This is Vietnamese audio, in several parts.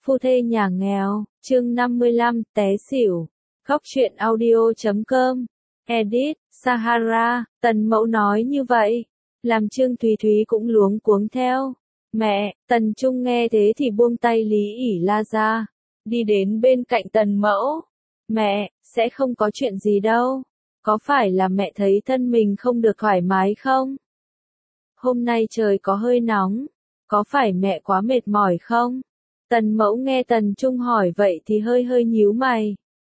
Phu thê nhà nghèo, chương 55, té xỉu. Góc truyện audio.com. Edit, Sahara, Tần Mẫu nói như vậy. Làm Trương Thúy Thúy cũng luống cuống theo. Mẹ, Tần Trung nghe thế thì buông tay Lý ỉ la ra. Đi đến bên cạnh Tần Mẫu. Mẹ, sẽ không có chuyện gì đâu. Có phải là mẹ thấy thân mình không được thoải mái không? Hôm nay trời có hơi nóng. Có phải mẹ quá mệt mỏi không? Tần Mẫu nghe Tần Trung hỏi vậy thì hơi nhíu mày.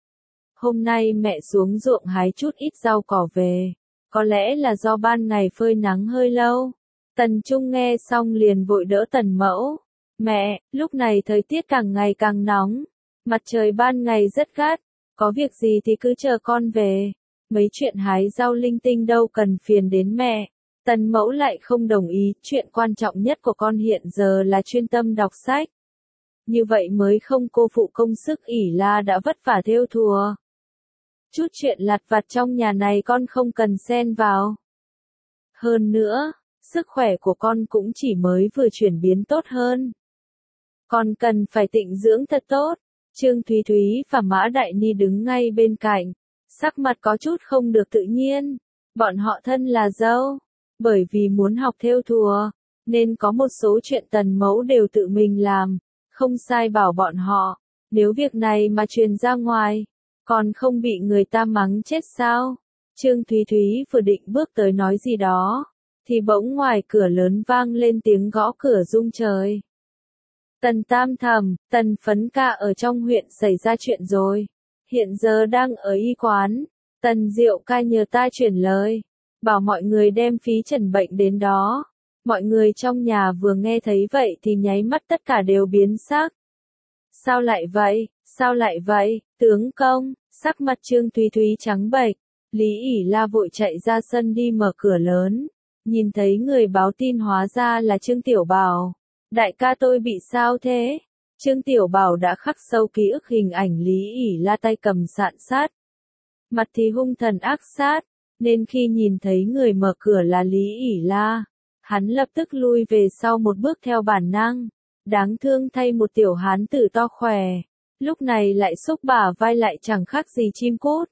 Hôm nay mẹ xuống ruộng hái chút ít rau cỏ về. Có lẽ là do ban ngày phơi nắng hơi lâu. Tần Trung nghe xong liền vội đỡ Tần Mẫu. Mẹ, lúc này thời tiết càng ngày càng nóng. Mặt trời ban ngày rất gắt. Có việc gì thì cứ chờ con về. Mấy chuyện hái rau linh tinh đâu cần phiền đến mẹ. Tần Mẫu lại không đồng ý. Chuyện quan trọng nhất của con hiện giờ là chuyên tâm đọc sách. Như vậy mới không cô phụ công sức ỉ la đã vất vả thêu thùa. Chút chuyện lặt vặt trong nhà này con không cần xen vào. Hơn nữa, sức khỏe của con cũng chỉ mới vừa chuyển biến tốt hơn. Con cần phải tịnh dưỡng thật tốt. Trương Thúy Thúy và Mã Đại Ni đứng ngay bên cạnh. Sắc mặt có chút không được tự nhiên. Bọn họ thân là dâu. Bởi vì muốn học thêu thùa, nên có một số chuyện Tần Mẫu đều tự mình làm. Không sai bảo bọn họ. Nếu việc này mà truyền ra ngoài, còn không bị người ta mắng chết sao? Trương Thúy Thúy vừa định bước tới nói gì đó, thì bỗng ngoài cửa lớn vang lên tiếng gõ cửa rung trời. Tần Tam Thẩm, Tần Phấn Ca ở trong huyện xảy ra chuyện rồi. Hiện giờ đang ở y quán. Tần Diệu Ca nhờ ta chuyển lời, bảo mọi người đem phí trần bệnh đến đó. Mọi người trong nhà vừa nghe thấy vậy thì nháy mắt tất cả đều biến sắc. Sao lại vậy? Sao lại vậy? Tướng công, sắc mặt Trương Thúy Thúy trắng bệch. Lý ỉ la vội chạy ra sân đi mở cửa lớn. Nhìn thấy người báo tin hóa ra là Trương Tiểu Bảo. Đại ca tôi bị sao thế? Trương Tiểu Bảo đã khắc sâu ký ức hình ảnh Lý ỉ la tay cầm sạn sát. Mặt thì hung thần ác sát, nên khi nhìn thấy người mở cửa là Lý ỉ la, hắn lập tức lui về sau một bước theo bản năng. Đáng thương thay một tiểu hán tử to khỏe. Lúc này lại xúc bả vai lại chẳng khác gì chim cút.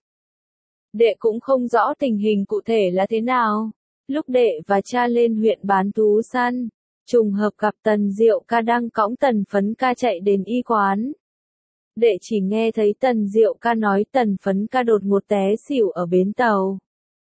Đệ cũng không rõ tình hình cụ thể là thế nào. Lúc đệ và cha lên huyện bán thú săn, trùng hợp gặp Tần Diệu Ca đang cõng Tần Phấn Ca chạy đến y quán. Đệ chỉ nghe thấy Tần Diệu Ca nói Tần Phấn Ca đột ngột té xỉu ở bến tàu.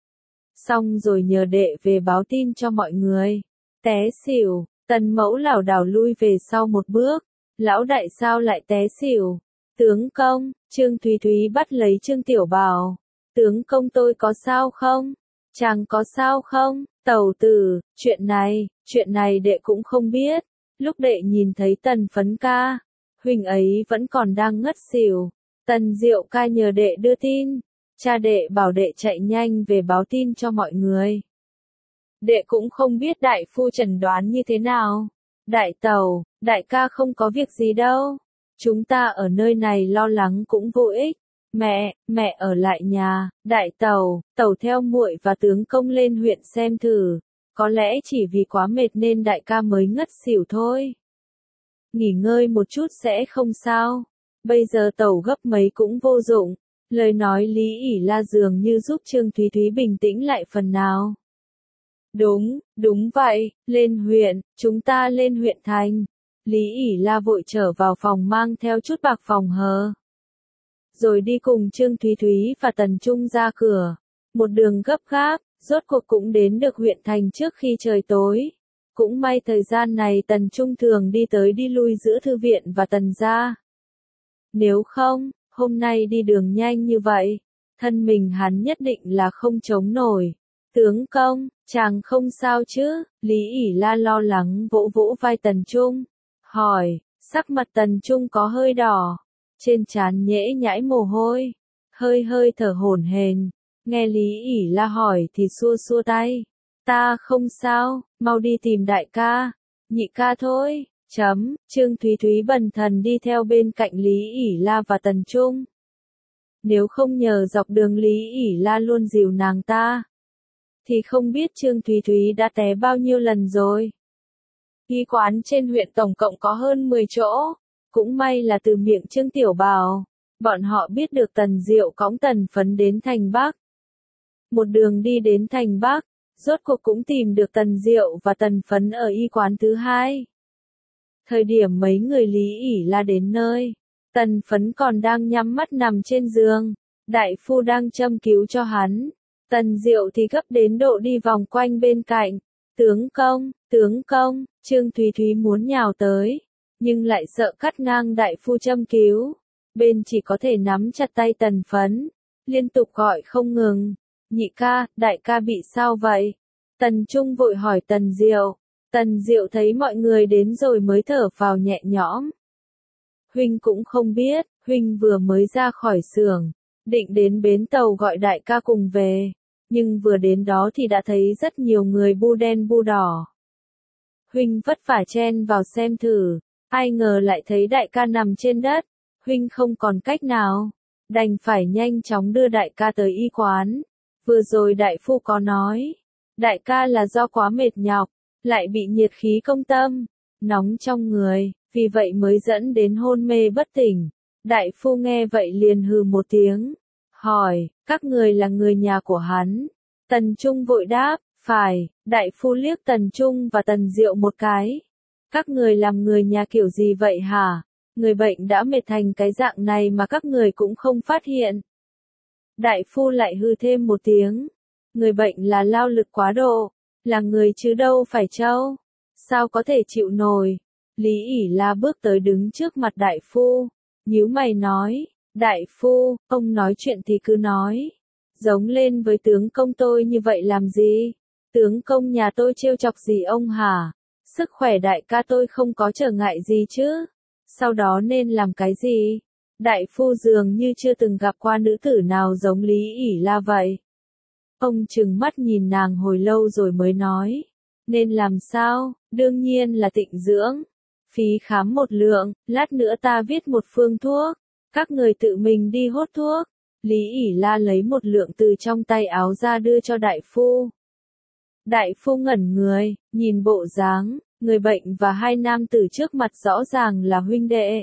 Xong rồi nhờ đệ về báo tin cho mọi người. Té xỉu, Tần Mẫu lảo đảo lui về sau một bước. Lão đại sao lại té xỉu? Tướng công, Trương Thúy Thúy bắt lấy Trương Tiểu Bảo. Tướng công tôi có sao không? Chàng có sao không? Tẩu tử, chuyện này đệ cũng không biết. Lúc đệ nhìn thấy Tần Phấn Ca, huynh ấy vẫn còn đang ngất xỉu. Tần Diệu Ca nhờ đệ đưa tin. Cha đệ bảo đệ chạy nhanh về báo tin cho mọi người. Đệ cũng không biết đại phu chẩn đoán như thế nào. Đại tẩu, đại ca không có việc gì đâu. Chúng ta ở nơi này lo lắng cũng vô ích. Mẹ ở lại nhà. Đại tẩu theo muội và tướng công lên huyện xem thử. Có lẽ chỉ vì quá mệt nên đại ca mới ngất xỉu thôi. Nghỉ ngơi một chút sẽ không sao. Bây giờ tẩu gấp mấy cũng vô dụng. Lời nói Lý ỉ la dường như giúp Trương Thúy Thúy bình tĩnh lại phần nào. Đúng vậy, lên huyện, chúng ta lên huyện thành. Lý ỉ la vội trở vào phòng mang theo chút bạc phòng hờ. Rồi đi cùng Trương Thúy Thúy và Tần Trung ra cửa. Một đường gấp gáp, rốt cuộc cũng đến được huyện thành trước khi trời tối. Cũng may thời gian này Tần Trung thường đi tới đi lui giữa thư viện và Tần gia. Nếu không, hôm nay đi đường nhanh như vậy, thân mình hắn nhất định là không chống nổi. Tướng công, chàng không sao chứ? Lý ỉ la lo lắng vỗ vỗ vai Tần Trung. Hỏi, sắc mặt Tần Trung có hơi đỏ. Trên trán nhễ nhãi mồ hôi. Hơi thở hổn hển. Nghe Lý ỉ la hỏi thì xua xua tay. Ta không sao, mau đi tìm đại ca. Nhị ca thôi. Trương Thúy Thúy bần thần đi theo bên cạnh Lý ỉ la và Tần Trung. Nếu không nhờ dọc đường Lý ỉ la luôn dìu nàng ta, thì không biết Trương Thúy Thúy đã té bao nhiêu lần rồi. Y quán trên huyện tổng cộng có hơn 10 chỗ. Cũng may là từ miệng Trương Tiểu Bảo, bọn họ biết được Tần Diệu cõng Tần Phấn đến thành Bắc. Một đường đi đến thành Bắc, rốt cuộc cũng tìm được Tần Diệu và Tần Phấn ở y quán thứ hai. Thời điểm mấy người Lý ỉ la đến nơi, Tần Phấn còn đang nhắm mắt nằm trên giường, đại phu đang châm cứu cho hắn. Tần Diệu thì gấp đến độ đi vòng quanh bên cạnh. Tướng công, Trương Thúy Thúy muốn nhào tới, nhưng lại sợ cắt ngang đại phu châm cứu. Bên chỉ có thể nắm chặt tay Tần Phấn, liên tục gọi không ngừng. Nhị ca, đại ca bị sao vậy? Tần Trung vội hỏi Tần Diệu. Tần Diệu thấy mọi người đến rồi mới thở vào nhẹ nhõm. Huynh cũng không biết, Huynh vừa mới ra khỏi xưởng, định đến bến tàu gọi đại ca cùng về. Nhưng vừa đến đó thì đã thấy rất nhiều người bu đen bu đỏ. Huynh vất vả chen vào xem thử, ai ngờ lại thấy đại ca nằm trên đất. Huynh không còn cách nào, đành phải nhanh chóng đưa đại ca tới y quán. Vừa rồi đại phu có nói, đại ca là do quá mệt nhọc, lại bị nhiệt khí công tâm, nóng trong người, vì vậy mới dẫn đến hôn mê bất tỉnh. Đại phu nghe vậy liền hừ một tiếng, hỏi, các người là người nhà của hắn? Tần Trung vội đáp, phải. Đại phu liếc Tần Trung và Tần Diệu một cái. Các người làm người nhà kiểu gì vậy hả? Người bệnh đã mệt thành cái dạng này mà các người cũng không phát hiện. Đại phu lại hư thêm một tiếng. Người bệnh là lao lực quá độ, là người chứ đâu phải trâu. Sao có thể chịu nổi? Lý ỉ la bước tới đứng trước mặt đại phu, nhíu mày nói, đại phu, ông nói chuyện thì cứ nói. Giống lên với tướng công tôi như vậy làm gì? Tướng công nhà tôi trêu chọc gì ông hả? Sức khỏe đại ca tôi không có trở ngại gì chứ? Sau đó nên làm cái gì? Đại phu dường như chưa từng gặp qua nữ tử nào giống Lý ỉ la vậy. Ông trừng mắt nhìn nàng hồi lâu rồi mới nói. Nên làm sao? Đương nhiên là tịnh dưỡng. Phí khám một lượng, lát nữa ta viết một phương thuốc. Các người tự mình đi hốt thuốc. Lý ỉ la lấy một lượng từ trong tay áo ra đưa cho đại phu. Đại phu ngẩn người, nhìn bộ dáng, người bệnh và hai nam tử trước mặt rõ ràng là huynh đệ.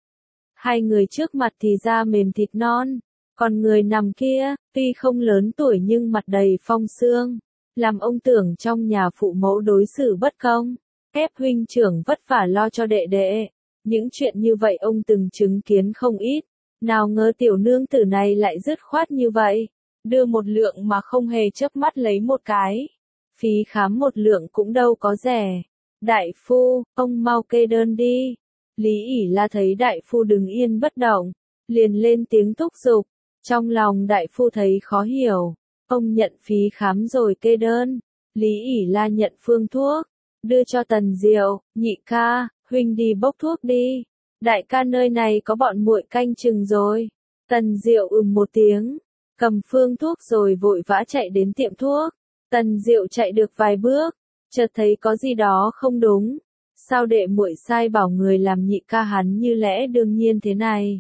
Hai người trước mặt thì da mềm thịt non, còn người nằm kia, tuy không lớn tuổi nhưng mặt đầy phong sương, làm ông tưởng trong nhà phụ mẫu đối xử bất công, ép huynh trưởng vất vả lo cho đệ đệ. Những chuyện như vậy ông từng chứng kiến không ít, nào ngờ tiểu nương tử này lại dứt khoát như vậy, đưa một lượng mà không hề chớp mắt lấy một cái. Phí khám một lượng cũng đâu có rẻ. Đại phu, ông mau kê đơn đi. Lý ỉ la thấy đại phu đứng yên bất động, liền lên tiếng thúc giục. Trong lòng đại phu thấy khó hiểu. Ông nhận phí khám rồi kê đơn. Lý ỉ la nhận phương thuốc, đưa cho Tần Diệu, nhị ca, huynh đi bốc thuốc đi. Đại ca nơi này có bọn muội canh chừng rồi. Tần Diệu một tiếng, cầm phương thuốc rồi vội vã chạy đến tiệm thuốc. Tần Diệu chạy được vài bước, chợt thấy có gì đó không đúng. Sao đệ muội sai bảo người làm nhị ca hắn như lẽ đương nhiên thế này?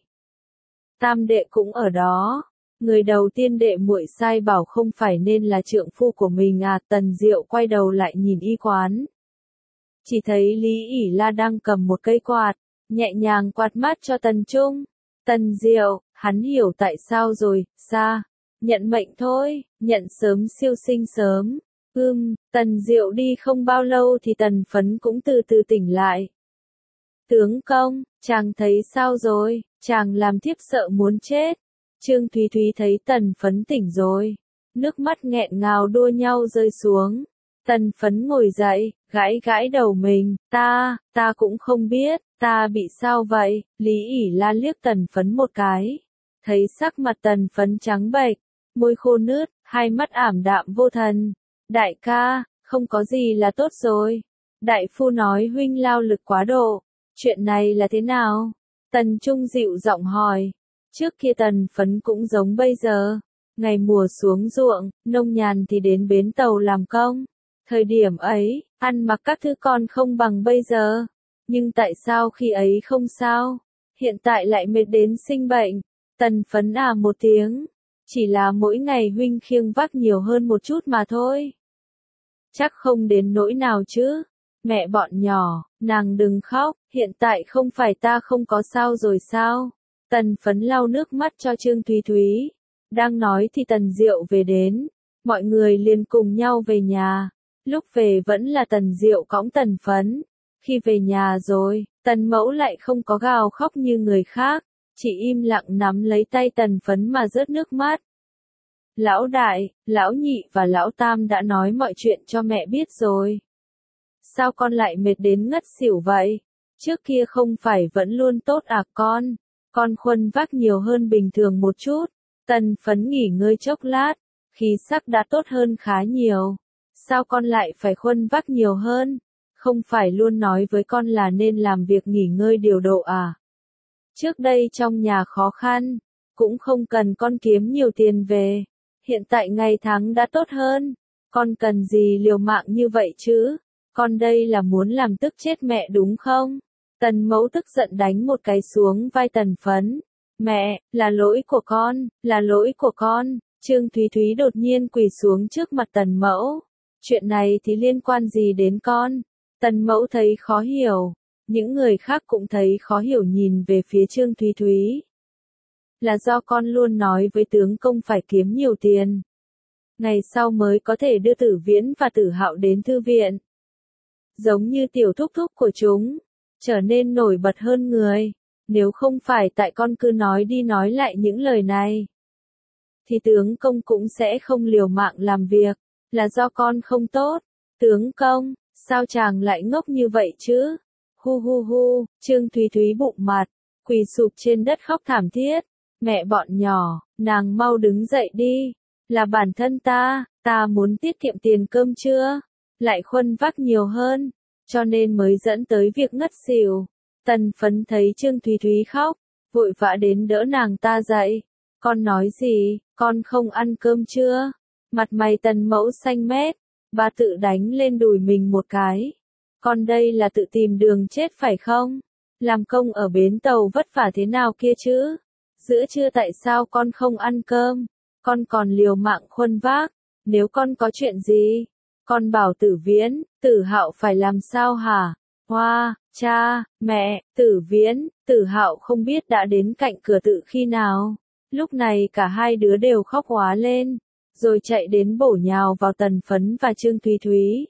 Tam đệ cũng ở đó. Người đầu tiên đệ muội sai bảo không phải nên là trượng phu của mình à? Tần Diệu quay đầu lại nhìn y quán. Chỉ thấy Lý ỉ la đang cầm một cây quạt, nhẹ nhàng quạt mát cho Tần Trung. Tần Diệu, hắn hiểu tại sao rồi, xa. Nhận mệnh thôi, nhận sớm siêu sinh sớm. Tần Diệu đi không bao lâu thì Tần Phấn cũng từ từ tỉnh lại. Tướng công, chàng thấy sao rồi? Chàng làm thiếp sợ muốn chết. Trương Thúy Thúy thấy Tần Phấn tỉnh rồi, nước mắt nghẹn ngào đua nhau rơi xuống. Tần Phấn ngồi dậy, gãi gãi đầu mình, ta cũng không biết, ta bị sao vậy? Lý ỉ la liếc Tần Phấn một cái, thấy sắc mặt Tần Phấn trắng bệch, môi khô nướt, hai mắt ảm đạm vô thần. Đại ca, không có gì là tốt rồi. Đại phu nói huynh lao lực quá độ. Chuyện này là thế nào? Tần Trung dịu giọng hỏi. Trước kia Tần Phấn cũng giống bây giờ. Ngày mùa xuống ruộng, nông nhàn thì đến bến tàu làm công. Thời điểm ấy, ăn mặc các thứ con không bằng bây giờ. Nhưng tại sao khi ấy không sao? Hiện tại lại mệt đến sinh bệnh. Tần Phấn một tiếng. Chỉ là mỗi ngày huynh khiêng vác nhiều hơn một chút mà thôi. Chắc không đến nỗi nào chứ. Mẹ bọn nhỏ, nàng đừng khóc, Hiện tại không phải ta không có sao rồi sao? Tần Phấn lau nước mắt cho Trương Thúy Thúy. Đang nói thì Tần Diệu về đến. Mọi người liền cùng nhau về nhà. Lúc về vẫn là Tần Diệu cõng Tần Phấn. Khi về nhà rồi, Tần Mẫu lại không có gào khóc như người khác. Chỉ im lặng nắm lấy tay Tần Phấn mà rớt nước mắt. Lão đại, lão nhị và lão tam đã nói mọi chuyện cho mẹ biết rồi. Sao con lại mệt đến ngất xỉu vậy? Trước kia không phải vẫn luôn tốt à con? Con khuân vác nhiều hơn bình thường một chút. Tần Phấn nghỉ ngơi chốc lát, khí sắc đã tốt hơn khá nhiều. Sao con lại phải khuân vác nhiều hơn? Không phải luôn nói với con là nên làm việc nghỉ ngơi điều độ à? Trước đây trong nhà khó khăn, cũng không cần con kiếm nhiều tiền về. Hiện tại ngày tháng đã tốt hơn, con cần gì liều mạng như vậy chứ? Con đây là muốn làm tức chết mẹ đúng không? Tần Mẫu tức giận đánh một cái xuống vai Tần Phấn. Mẹ, là lỗi của con, là lỗi của con. Trương Thúy Thúy đột nhiên quỳ xuống trước mặt Tần Mẫu. Chuyện này thì liên quan gì đến con? Tần Mẫu thấy khó hiểu. Những người khác cũng thấy khó hiểu nhìn về phía Trương Thúy Thúy. Là do con luôn nói với tướng công phải kiếm nhiều tiền. Ngày sau mới có thể đưa Tử Viễn và Tử Hạo đến thư viện. Giống như tiểu thúc thúc của chúng, trở nên nổi bật hơn người. Nếu không phải tại con cứ nói đi nói lại những lời này, thì tướng công cũng sẽ không liều mạng làm việc. Là do con không tốt. Tướng công, sao chàng lại ngốc như vậy chứ? Hu hu hu, Trương Thúy Thúy bụng mặt, quỳ sụp trên đất khóc thảm thiết. Mẹ bọn nhỏ, nàng mau đứng dậy đi. Là bản thân ta muốn tiết kiệm tiền cơm trưa, lại khuân vác nhiều hơn, cho nên mới dẫn tới việc ngất xỉu. Tần Phấn thấy Trương Thúy Thúy khóc, vội vã đến đỡ nàng ta dậy. Con nói gì, con không ăn cơm trưa? Mặt mày Tần Mẫu xanh mét, bà tự đánh lên đùi mình một cái. Con đây là tự tìm đường chết phải không? Làm công ở bến tàu vất vả thế nào kia chứ? Giữa trưa tại sao con không ăn cơm? Con còn liều mạng khuân vác. Nếu con có chuyện gì, con bảo Tử Viễn, Tử Hạo phải làm sao hả? Hoa, cha, mẹ, Tử Viễn, Tử Hạo không biết đã đến cạnh cửa tự khi nào. Lúc này cả hai đứa đều khóc hóa lên, rồi chạy đến bổ nhào vào Tần Phấn và Trương Thúy Thúy.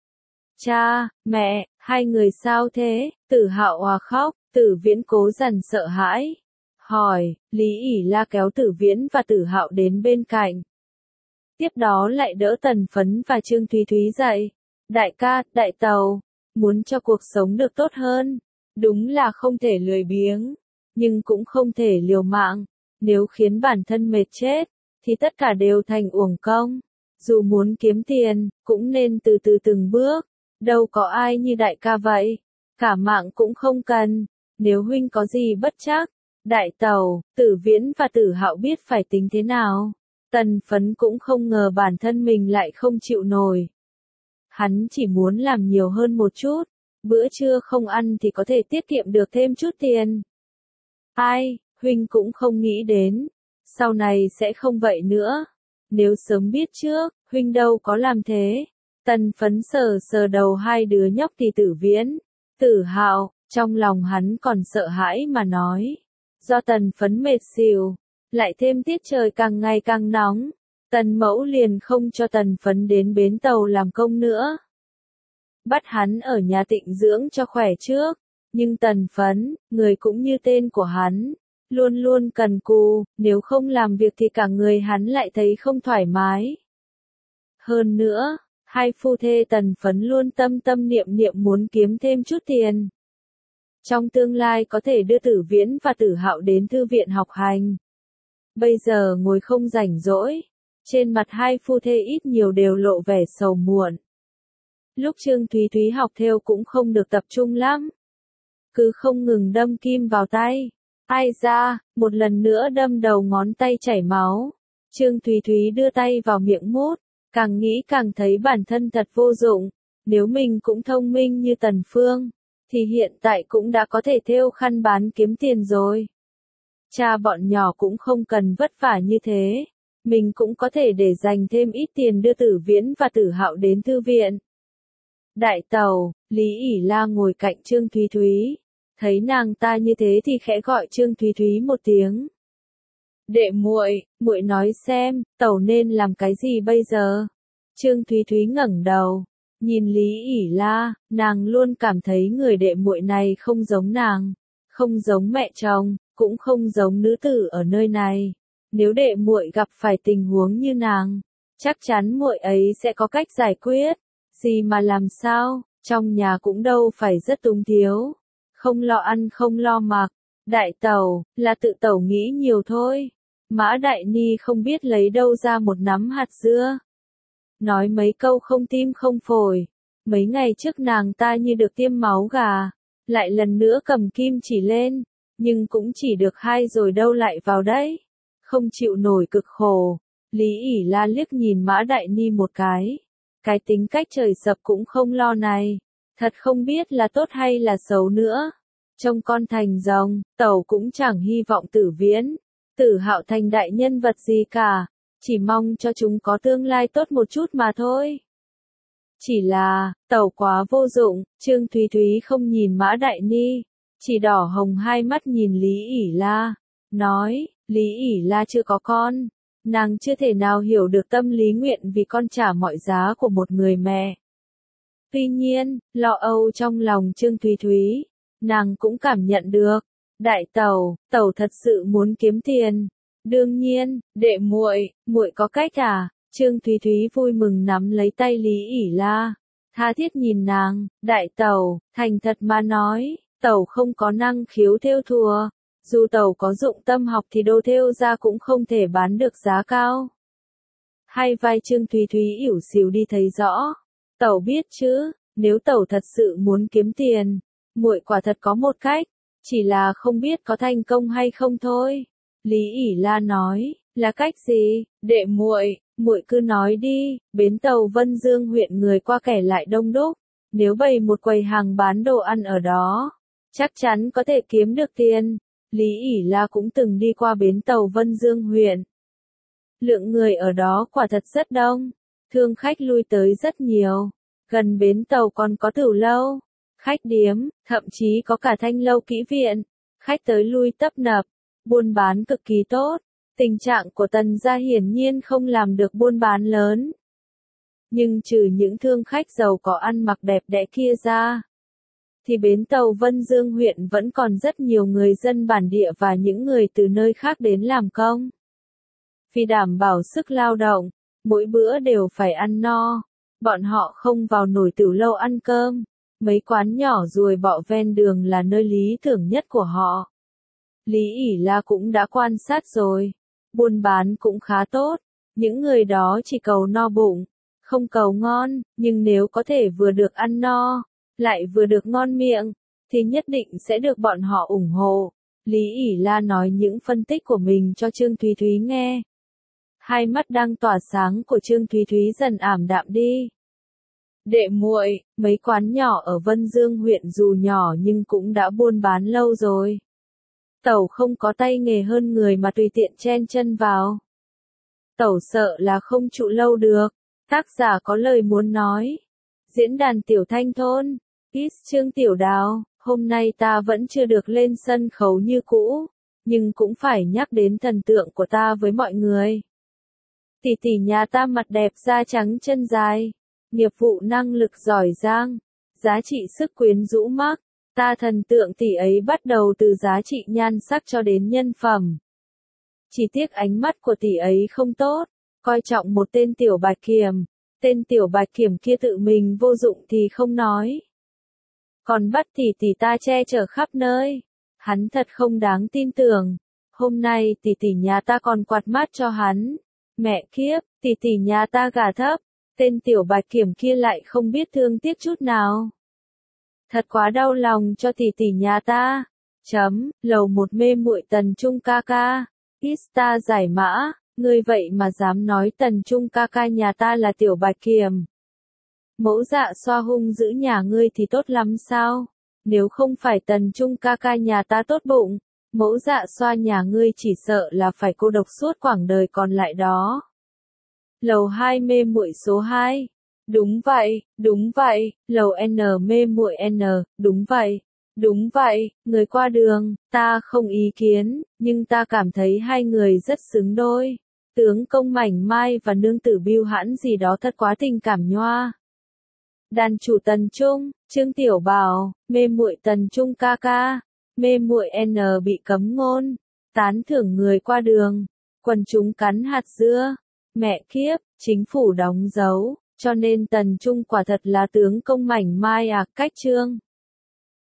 Cha, mẹ, hai người sao thế? Tử Hạo òa khóc, Tử Viễn cố dằn sợ hãi. Hỏi, Lý ỉ la kéo Tử Viễn và Tử Hạo đến bên cạnh. Tiếp đó lại đỡ Tần Phấn và Trương Thúy Thúy dậy. Đại ca, đại tàu, muốn cho cuộc sống được tốt hơn, đúng là không thể lười biếng, nhưng cũng không thể liều mạng. Nếu khiến bản thân mệt chết, thì tất cả đều thành uổng công. Dù muốn kiếm tiền, cũng nên từ từ từng bước. Đâu có ai như đại ca vậy. Cả mạng cũng không cần. Nếu huynh có gì bất trắc, đại tàu, Tử Viễn và Tử Hạo biết phải tính thế nào. Tần Phấn cũng không ngờ bản thân mình lại không chịu nổi. Hắn chỉ muốn làm nhiều hơn một chút. Bữa trưa không ăn thì có thể tiết kiệm được thêm chút tiền. Ai, huynh cũng không nghĩ đến. Sau này sẽ không vậy nữa. Nếu sớm biết trước, huynh đâu có làm thế. Tần Phấn sờ sờ đầu hai đứa nhóc thì Tử Viễn, Tử Hạo, trong lòng hắn còn sợ hãi mà nói. Do Tần Phấn mệt xỉu, lại thêm tiết trời càng ngày càng nóng, Tần Mẫu liền không cho Tần Phấn đến bến tàu làm công nữa. Bắt hắn ở nhà tịnh dưỡng cho khỏe trước, nhưng Tần Phấn, người cũng như tên của hắn, luôn luôn cần cù, nếu không làm việc thì cả người hắn lại thấy không thoải mái. Hơn nữa, hai phu thê Tần Phấn luôn tâm tâm niệm niệm muốn kiếm thêm chút tiền. Trong tương lai có thể đưa Tử Viễn và Tử Hạo đến thư viện học hành. Bây giờ ngồi không rảnh rỗi, trên mặt hai phu thê ít nhiều đều lộ vẻ sầu muộn. Lúc Trương Thúy Thúy học thêu cũng không được tập trung lắm. Cứ không ngừng đâm kim vào tay. Ai da, một lần nữa đâm đầu ngón tay chảy máu. Trương Thúy Thúy đưa tay vào miệng mút, càng nghĩ càng thấy bản thân thật vô dụng. Nếu mình cũng thông minh như Tần Phương, thì hiện tại cũng đã có thể thêu khăn bán kiếm tiền rồi. Cha bọn nhỏ cũng không cần vất vả như thế. Mình cũng có thể để dành thêm ít tiền đưa Tử Viễn và Tử Hạo đến thư viện. Đại tàu, Lý ỉ la ngồi cạnh Trương Thúy Thúy. Thấy nàng ta như thế thì khẽ gọi Trương Thúy Thúy một tiếng. Đệ muội, muội nói xem, tẩu nên làm cái gì bây giờ? Trương Thúy Thúy ngẩng đầu, nhìn Lý ỉ La, nàng luôn cảm thấy người đệ muội này không giống nàng, không giống mẹ chồng, cũng không giống nữ tử ở nơi này. Nếu đệ muội gặp phải tình huống như nàng, chắc chắn muội ấy sẽ có cách giải quyết. Gì mà làm sao, trong nhà cũng đâu phải rất túng thiếu, không lo ăn không lo mặc. Đại tẩu, là tự tẩu nghĩ nhiều thôi. Mã Đại Ni không biết lấy đâu ra một nắm hạt dưa. Nói mấy câu không tim không phổi. Mấy ngày trước nàng ta như được tiêm máu gà, lại lần nữa cầm kim chỉ lên, nhưng cũng chỉ được 2 rồi đâu lại vào đấy. Không chịu nổi cực khổ. Lý ỉ La liếc nhìn Mã Đại Ni một cái tính cách trời sập cũng không lo này, thật không biết là tốt hay là xấu nữa. Trông con thành rồng, tẩu cũng chẳng hy vọng Tử Viễn, Tử Hạo thành đại nhân vật gì cả, chỉ mong cho chúng có tương lai tốt một chút mà thôi. Chỉ là, tẩu quá vô dụng. Trương Thúy Thúy không nhìn Mã Đại Ni, chỉ đỏ hồng hai mắt nhìn Lý ỉ La, nói, Lý ỉ La chưa có con, nàng chưa thể nào hiểu được tâm lý nguyện vì con trả mọi giá của một người mẹ. Tuy nhiên, lo âu trong lòng Trương Thúy Thúy, nàng cũng cảm nhận được. Đại tẩu, tẩu thật sự muốn kiếm tiền. Đương nhiên, đệ muội, muội có cách à? Trương Thúy Thúy vui mừng nắm lấy tay Lý ỉ La, tha thiết nhìn nàng. Đại tẩu, thành thật mà nói, tẩu không có năng khiếu thêu thùa. Dù tẩu có dụng tâm học thì đồ thêu ra cũng không thể bán được giá cao. Hai vai Trương Thúy Thúy ỉu xìu đi thấy rõ. Tẩu biết chứ, nếu tẩu thật sự muốn kiếm tiền, muội quả thật có một cách, chỉ là không biết có thành công hay không thôi. Lý ỉ La nói, là cách gì? Đệ muội, muội cứ nói đi. Bến tàu Vân Dương huyện người qua kẻ lại đông đúc, nếu bày một quầy hàng bán đồ ăn ở đó, chắc chắn có thể kiếm được tiền. Lý ỉ La cũng từng đi qua bến tàu Vân Dương huyện. Lượng người ở đó quả thật rất đông, thương khách lui tới rất nhiều. Gần bến tàu còn có tửu lâu, khách điếm, thậm chí có cả thanh lâu kỹ viện. Khách tới lui tấp nập, buôn bán cực kỳ tốt. Tình trạng của Tần gia hiển nhiên không làm được buôn bán lớn. Nhưng trừ những thương khách giàu có ăn mặc đẹp đẽ kia ra, thì bến tàu Vân Dương huyện vẫn còn rất nhiều người dân bản địa và những người từ nơi khác đến làm công. Vì đảm bảo sức lao động, mỗi bữa đều phải ăn no, bọn họ không vào nổi tửu lâu ăn cơm. Mấy quán nhỏ ruồi bọ ven đường là nơi lý tưởng nhất của họ. Lý ỉ La cũng đã quan sát rồi, buôn bán cũng khá tốt, những người đó chỉ cầu no bụng, không cầu ngon, nhưng nếu có thể vừa được ăn no, lại vừa được ngon miệng, thì nhất định sẽ được bọn họ ủng hộ. Lý ỉ La nói những phân tích của mình cho Trương Thúy Thúy nghe. Hai mắt đang tỏa sáng của Trương Thúy Thúy dần ảm đạm đi. Đệ muội, mấy quán nhỏ ở Vân Dương huyện dù nhỏ nhưng cũng đã buôn bán lâu rồi. Tẩu không có tay nghề hơn người mà tùy tiện chen chân vào. Tẩu sợ là không trụ lâu được. Tác giả có lời muốn nói. Diễn đàn Tiểu Thanh Thôn. Kiss Trương Tiểu Đào. Hôm nay ta vẫn chưa được lên sân khấu như cũ, nhưng cũng phải nhắc đến thần tượng của ta với mọi người. Tỷ tỷ nhà ta mặt đẹp da trắng chân dài, nghiệp vụ năng lực giỏi giang, giá trị sức quyến rũ mắc. Ta thần tượng tỷ ấy bắt đầu từ giá trị nhan sắc cho đến nhân phẩm. Chỉ tiếc ánh mắt của tỷ ấy không tốt, coi trọng một tên tiểu bạch kiểm. Tên tiểu bạch kiểm kia tự mình vô dụng thì không nói, còn bắt tỷ tỷ ta che chở khắp nơi. Hắn thật không đáng tin tưởng. Hôm nay tỷ tỷ nhà ta còn quạt mát cho hắn. Mẹ kiếp, tỷ tỷ nhà ta gà thấp. Tên tiểu bạch kiểm kia lại không biết thương tiếc chút nào. Thật quá đau lòng cho tỷ tỷ nhà ta. Lầu một mê muội Tần Trung ca ca. Ista giải mã, ngươi vậy mà dám nói Tần Trung ca ca nhà ta là tiểu bạch kiểm. Mẫu dạ xoa hung giữ nhà ngươi thì tốt lắm sao? Nếu không phải Tần Trung ca ca nhà ta tốt bụng, mẫu dạ xoa nhà ngươi chỉ sợ là phải cô độc suốt quãng đời còn lại đó. Lầu 2 mê muội số 2. Đúng vậy, lầu N mê muội N, đúng vậy. Đúng vậy, người qua đường, ta không ý kiến, nhưng ta cảm thấy hai người rất xứng đôi. Tướng công Mảnh Mai và nương tử Bưu Hãn gì đó thật quá tình cảm nhoa. Đàn chủ Tần Trung, Trương Tiểu Bảo, mê muội Tần Trung ca ca, mê muội N bị cấm ngôn, tán thưởng người qua đường, quần chúng cắn hạt dưa, mẹ kiếp, chính phủ đóng dấu, cho nên Tần Trung quả thật là tướng công Mảnh Mai à, cách Trương.